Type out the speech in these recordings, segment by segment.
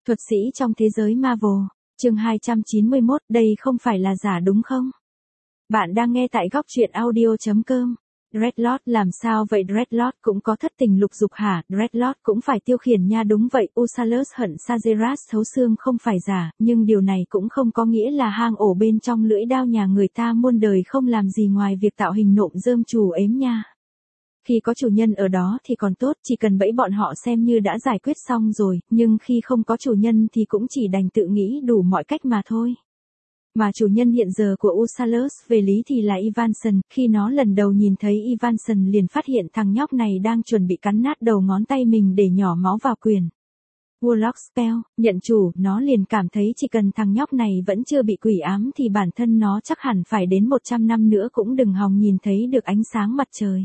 Thuật sĩ trong thế giới Marvel, chương 291, đây không phải là giả đúng không? Bạn đang nghe tại góc truyện audio.com. Dreadlord làm sao vậy? Dreadlord cũng có thất tình lục dục hả? Dreadlord cũng phải tiêu khiển nha. Đúng vậy, Usalus hận Sageras thấu xương không phải giả, nhưng điều này cũng không có nghĩa là hang ổ bên trong lưỡi đao nhà người ta muôn đời không làm gì ngoài việc tạo hình nộm rơm chủ ếm nha. Khi có chủ nhân ở đó thì còn tốt, chỉ cần bẫy bọn họ xem như đã giải quyết xong rồi, nhưng khi không có chủ nhân thì cũng chỉ đành tự nghĩ đủ mọi cách mà thôi. Mà chủ nhân hiện giờ của Usalus về lý thì là Ivanson, khi nó lần đầu nhìn thấy Ivanson liền phát hiện thằng nhóc này đang chuẩn bị cắn nát đầu ngón tay mình để nhỏ máu vào quyền. Warlock Spell, nhận chủ, nó liền cảm thấy chỉ cần thằng nhóc này vẫn chưa bị quỷ ám thì bản thân nó chắc hẳn phải đến 100 năm nữa cũng đừng hòng nhìn thấy được ánh sáng mặt trời.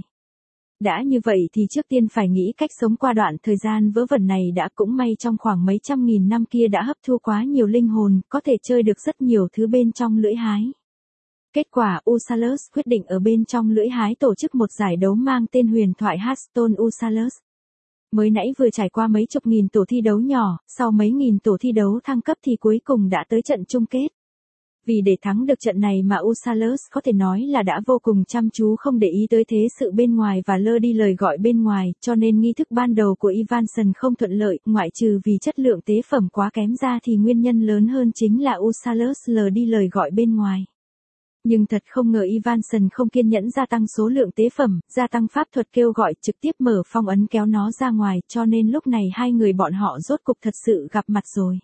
Đã như vậy thì trước tiên phải nghĩ cách sống qua đoạn thời gian vớ vẩn này đã, cũng may trong khoảng mấy trăm nghìn năm kia đã hấp thu quá nhiều linh hồn, có thể chơi được rất nhiều thứ bên trong lưỡi hái. Kết quả Usalus quyết định ở bên trong lưỡi hái tổ chức một giải đấu mang tên huyền thoại Hearthstone Usalus. Mới nãy vừa trải qua mấy chục nghìn tổ thi đấu nhỏ, sau mấy nghìn tổ thi đấu thăng cấp thì cuối cùng đã tới trận chung kết. Vì để thắng được trận này mà Usalus có thể nói là đã vô cùng chăm chú không để ý tới thế sự bên ngoài và lơ đi lời gọi bên ngoài, cho nên nghi thức ban đầu của Ivanson không thuận lợi, ngoại trừ vì chất lượng tế phẩm quá kém ra thì nguyên nhân lớn hơn chính là Usalus lờ đi lời gọi bên ngoài. Nhưng thật không ngờ Ivanson không kiên nhẫn gia tăng số lượng tế phẩm, gia tăng pháp thuật kêu gọi, trực tiếp mở phong ấn kéo nó ra ngoài, cho nên lúc này hai người bọn họ rốt cục thật sự gặp mặt rồi.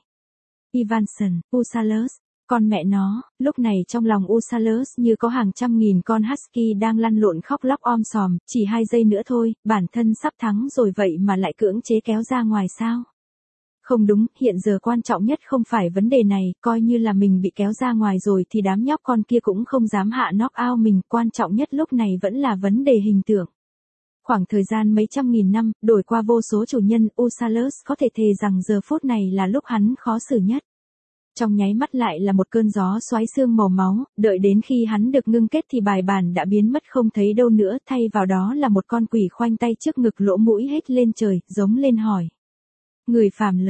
Ivanson, Usalus. Con mẹ nó, lúc này trong lòng Usalus như có hàng trăm nghìn con husky đang lăn lộn khóc lóc om sòm, chỉ 2 giây nữa thôi, bản thân sắp thắng rồi vậy mà lại cưỡng chế kéo ra ngoài sao? Không đúng, hiện giờ quan trọng nhất không phải vấn đề này, coi như là mình bị kéo ra ngoài rồi thì đám nhóc con kia cũng không dám hạ knock out mình, quan trọng nhất lúc này vẫn là vấn đề hình tượng. Khoảng thời gian mấy trăm nghìn năm, đổi qua vô số chủ nhân, Usalus có thể thề rằng giờ phút này là lúc hắn khó xử nhất. Trong nháy mắt lại là một cơn gió xoáy xương màu máu, đợi đến khi hắn được ngưng kết thì bài bản đã biến mất không thấy đâu nữa, thay vào đó là một con quỷ khoanh tay trước ngực lỗ mũi hết lên trời, giống lên hỏi. Người phàm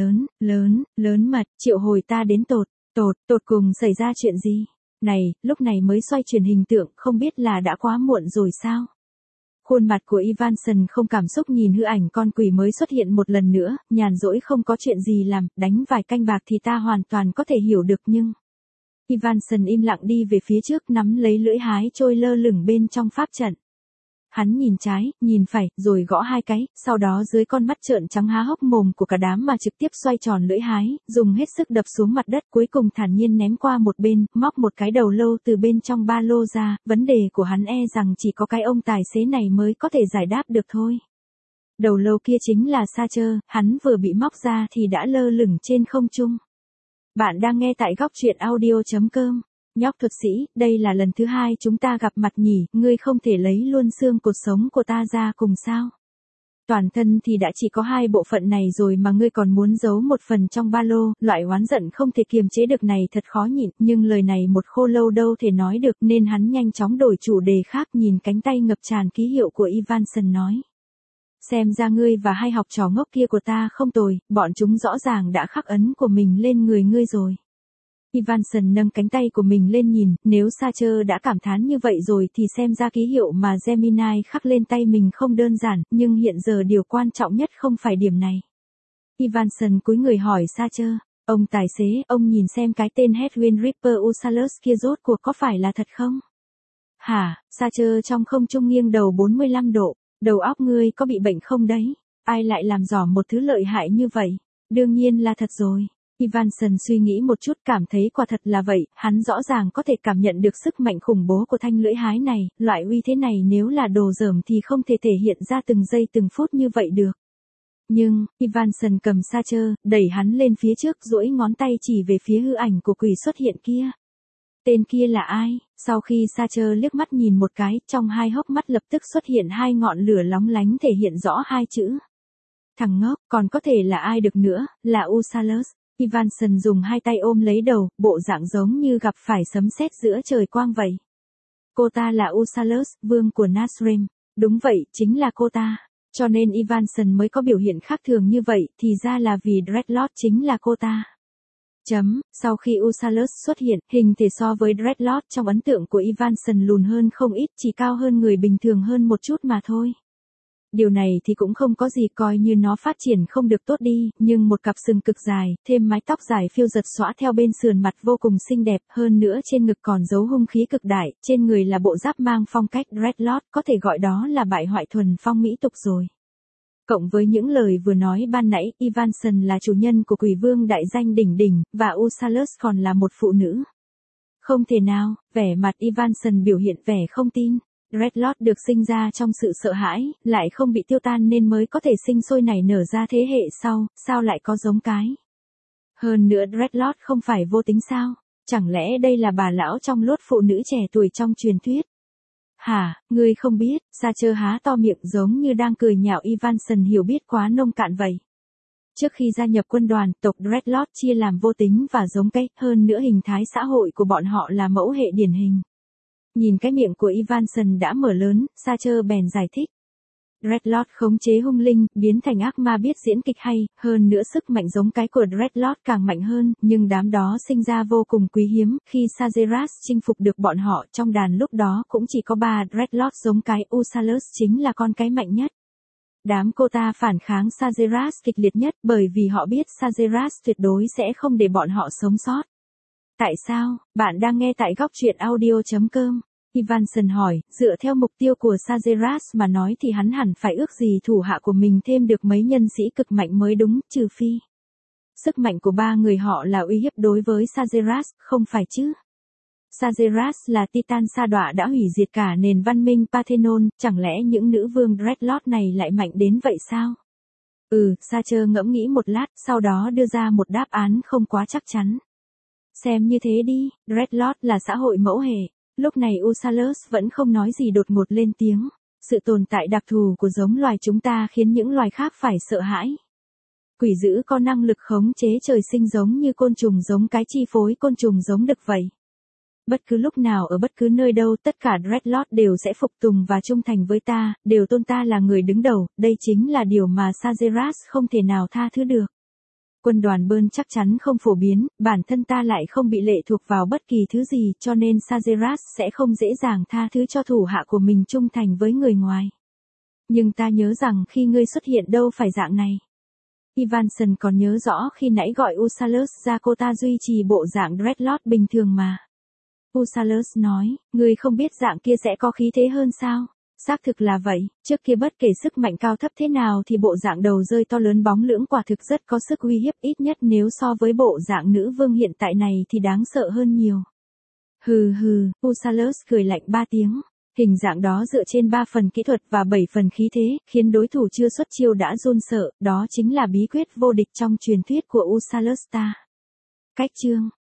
lớn mật, triệu hồi ta đến tột cùng xảy ra chuyện gì? Này, lúc này mới xoay chuyển hình tượng, không biết là đã quá muộn rồi sao? Khuôn mặt của Ivanson không cảm xúc nhìn hư ảnh con quỷ mới xuất hiện một lần nữa, nhàn rỗi không có chuyện gì làm, đánh vài canh bạc thì ta hoàn toàn có thể hiểu được nhưng... Ivanson im lặng đi về phía trước nắm lấy lưỡi hái trôi lơ lửng bên trong pháp trận. Hắn nhìn trái, nhìn phải, rồi gõ 2 cái, sau đó dưới con mắt trợn trắng há hốc mồm của cả đám mà trực tiếp xoay tròn lưỡi hái, dùng hết sức đập xuống mặt đất, cuối cùng thản nhiên ném qua một bên, móc một cái đầu lâu từ bên trong ba lô ra, vấn đề của hắn rằng chỉ có cái ông tài xế này mới có thể giải đáp được thôi. Đầu lâu kia chính là Sacher, hắn vừa bị móc ra thì đã lơ lửng trên không trung. Bạn đang nghe tại góc truyện audio.com. Nhóc thuật sĩ, đây là lần thứ 2 chúng ta gặp mặt nhỉ, ngươi không thể lấy luôn xương cột sống của ta ra cùng sao? Toàn thân thì đã chỉ có 2 bộ phận này rồi mà ngươi còn muốn giấu một phần trong ba lô, loại oán giận không thể kiềm chế được này thật khó nhịn, nhưng lời này một khô lâu đâu thể nói được nên hắn nhanh chóng đổi chủ đề khác, nhìn cánh tay ngập tràn ký hiệu của Ivanson nói. Xem ra ngươi và hai học trò ngốc kia của ta không tồi, bọn chúng rõ ràng đã khắc ấn của mình lên người ngươi rồi. Ivanson nâng cánh tay của mình lên nhìn, nếu Sacher đã cảm thán như vậy rồi thì xem ra ký hiệu mà Gemini khắc lên tay mình không đơn giản, nhưng hiện giờ điều quan trọng nhất không phải điểm này. Ivanson cúi người hỏi Sacher, ông tài xế, ông nhìn xem cái tên Hedwyn Ripper Usalus kia rốt cuộc có phải là thật không? Hả? Sacher trong không trung nghiêng đầu 45 độ, đầu óc ngươi có bị bệnh không đấy? Ai lại làm rõ một thứ lợi hại như vậy? Đương nhiên là thật rồi. Ivanson suy nghĩ một chút cảm thấy quả thật là vậy, hắn rõ ràng có thể cảm nhận được sức mạnh khủng bố của thanh lưỡi hái này, loại uy thế này nếu là đồ dởm thì không thể thể hiện ra từng giây từng phút như vậy được. Nhưng, Ivanson cầm Sacher, đẩy hắn lên phía trước duỗi ngón tay chỉ về phía hư ảnh của quỷ xuất hiện kia. Tên kia là ai? Sau khi Sacher liếc mắt nhìn một cái, trong 2 hốc mắt lập tức xuất hiện 2 ngọn lửa lóng lánh thể hiện rõ 2 chữ. Thằng ngốc, còn có thể là ai được nữa, là Usalus. Ivanson dùng 2 tay ôm lấy đầu, bộ dạng giống như gặp phải sấm sét giữa trời quang vậy. Cô ta là Usalus, vương của Nazrim. Đúng vậy, chính là cô ta. Cho nên Evanson mới có biểu hiện khác thường như vậy, thì ra là vì Dreadlord chính là cô ta. Sau khi Usalus xuất hiện, hình thể so với Dreadlord trong ấn tượng của Evanson lùn hơn không ít, chỉ cao hơn người bình thường hơn một chút mà thôi. Điều này thì cũng không có gì, coi như nó phát triển không được tốt đi, nhưng một cặp sừng cực dài, thêm mái tóc dài phiêu giật xõa theo bên sườn mặt vô cùng xinh đẹp, hơn nữa trên ngực còn giấu hung khí cực đại, trên người là bộ giáp mang phong cách Dreadlord, có thể gọi đó là bại hoại thuần phong mỹ tục rồi. Cộng với những lời vừa nói ban nãy, Evanson là chủ nhân của quỷ vương đại danh đỉnh đỉnh, và Usalus còn là một phụ nữ. Không thể nào, vẻ mặt Evanson biểu hiện vẻ không tin. Dreadlord được sinh ra trong sự sợ hãi, lại không bị tiêu tan nên mới có thể sinh sôi nảy nở ra thế hệ sau, sao lại có giống cái. Hơn nữa Dreadlord không phải vô tính sao, chẳng lẽ đây là bà lão trong lốt phụ nữ trẻ tuổi trong truyền thuyết. Hả, ngươi không biết, Sacher há to miệng giống như đang cười nhạo Evanson hiểu biết quá nông cạn vậy. Trước khi gia nhập quân đoàn, tộc Dreadlord chia làm vô tính và giống cái, hơn nữa hình thái xã hội của bọn họ là mẫu hệ điển hình. Nhìn cái miệng của Evanson đã mở lớn, Sacher bèn giải thích. Dreadlord khống chế hung linh, biến thành ác ma biết diễn kịch hay, hơn nữa sức mạnh giống cái của Dreadlord càng mạnh hơn, nhưng đám đó sinh ra vô cùng quý hiếm, khi Sageras chinh phục được bọn họ trong đàn lúc đó cũng chỉ có 3 Dreadlord giống cái, Usalus chính là con cái mạnh nhất. Đám cô ta phản kháng Sageras kịch liệt nhất bởi vì họ biết Sageras tuyệt đối sẽ không để bọn họ sống sót. Tại sao? Bạn đang nghe tại góc truyện audio.com. Evanson hỏi, dựa theo mục tiêu của Sageras mà nói thì hắn hẳn phải ước gì thủ hạ của mình thêm được mấy nhân sĩ cực mạnh mới đúng, trừ phi. Sức mạnh của 3 người họ là uy hiếp đối với Sageras, không phải chứ? Sageras là Titan sa đọa đã hủy diệt cả nền văn minh Parthenon, chẳng lẽ những nữ vương Dreadlord này lại mạnh đến vậy sao? Sacher ngẫm nghĩ một lát, sau đó đưa ra một đáp án không quá chắc chắn. Xem như thế đi, Dreadlord là xã hội mẫu hệ. Lúc này Usalus vẫn không nói gì, đột ngột lên tiếng. Sự tồn tại đặc thù của giống loài chúng ta khiến những loài khác phải sợ hãi. Quỷ dữ có năng lực khống chế trời sinh giống như côn trùng giống cái, chi phối côn trùng giống đực vậy. Bất cứ lúc nào ở bất cứ nơi đâu tất cả Dreadlord đều sẽ phục tùng và trung thành với ta, đều tôn ta là người đứng đầu, đây chính là điều mà Sageras không thể nào tha thứ được. Quân đoàn Bơn chắc chắn không phổ biến, bản thân ta lại không bị lệ thuộc vào bất kỳ thứ gì, cho nên Sageras sẽ không dễ dàng tha thứ cho thủ hạ của mình trung thành với người ngoài. Nhưng ta nhớ rằng khi ngươi xuất hiện đâu phải dạng này. Evanson còn nhớ rõ khi nãy gọi Usalus ra cô ta duy trì bộ dạng Dreadlord bình thường mà. Usalus nói, ngươi không biết dạng kia sẽ có khí thế hơn sao? Xác thực là vậy, trước kia bất kể sức mạnh cao thấp thế nào thì bộ dạng đầu rơi to lớn bóng lưỡng quả thực rất có sức uy hiếp, ít nhất nếu so với bộ dạng nữ vương hiện tại này thì đáng sợ hơn nhiều. Hừ, Usalus cười lạnh 3 tiếng. Hình dạng đó dựa trên 3 phần kỹ thuật và 7 phần khí thế, khiến đối thủ chưa xuất chiêu đã run sợ, đó chính là bí quyết vô địch trong truyền thuyết của Usalus ta. Cách chương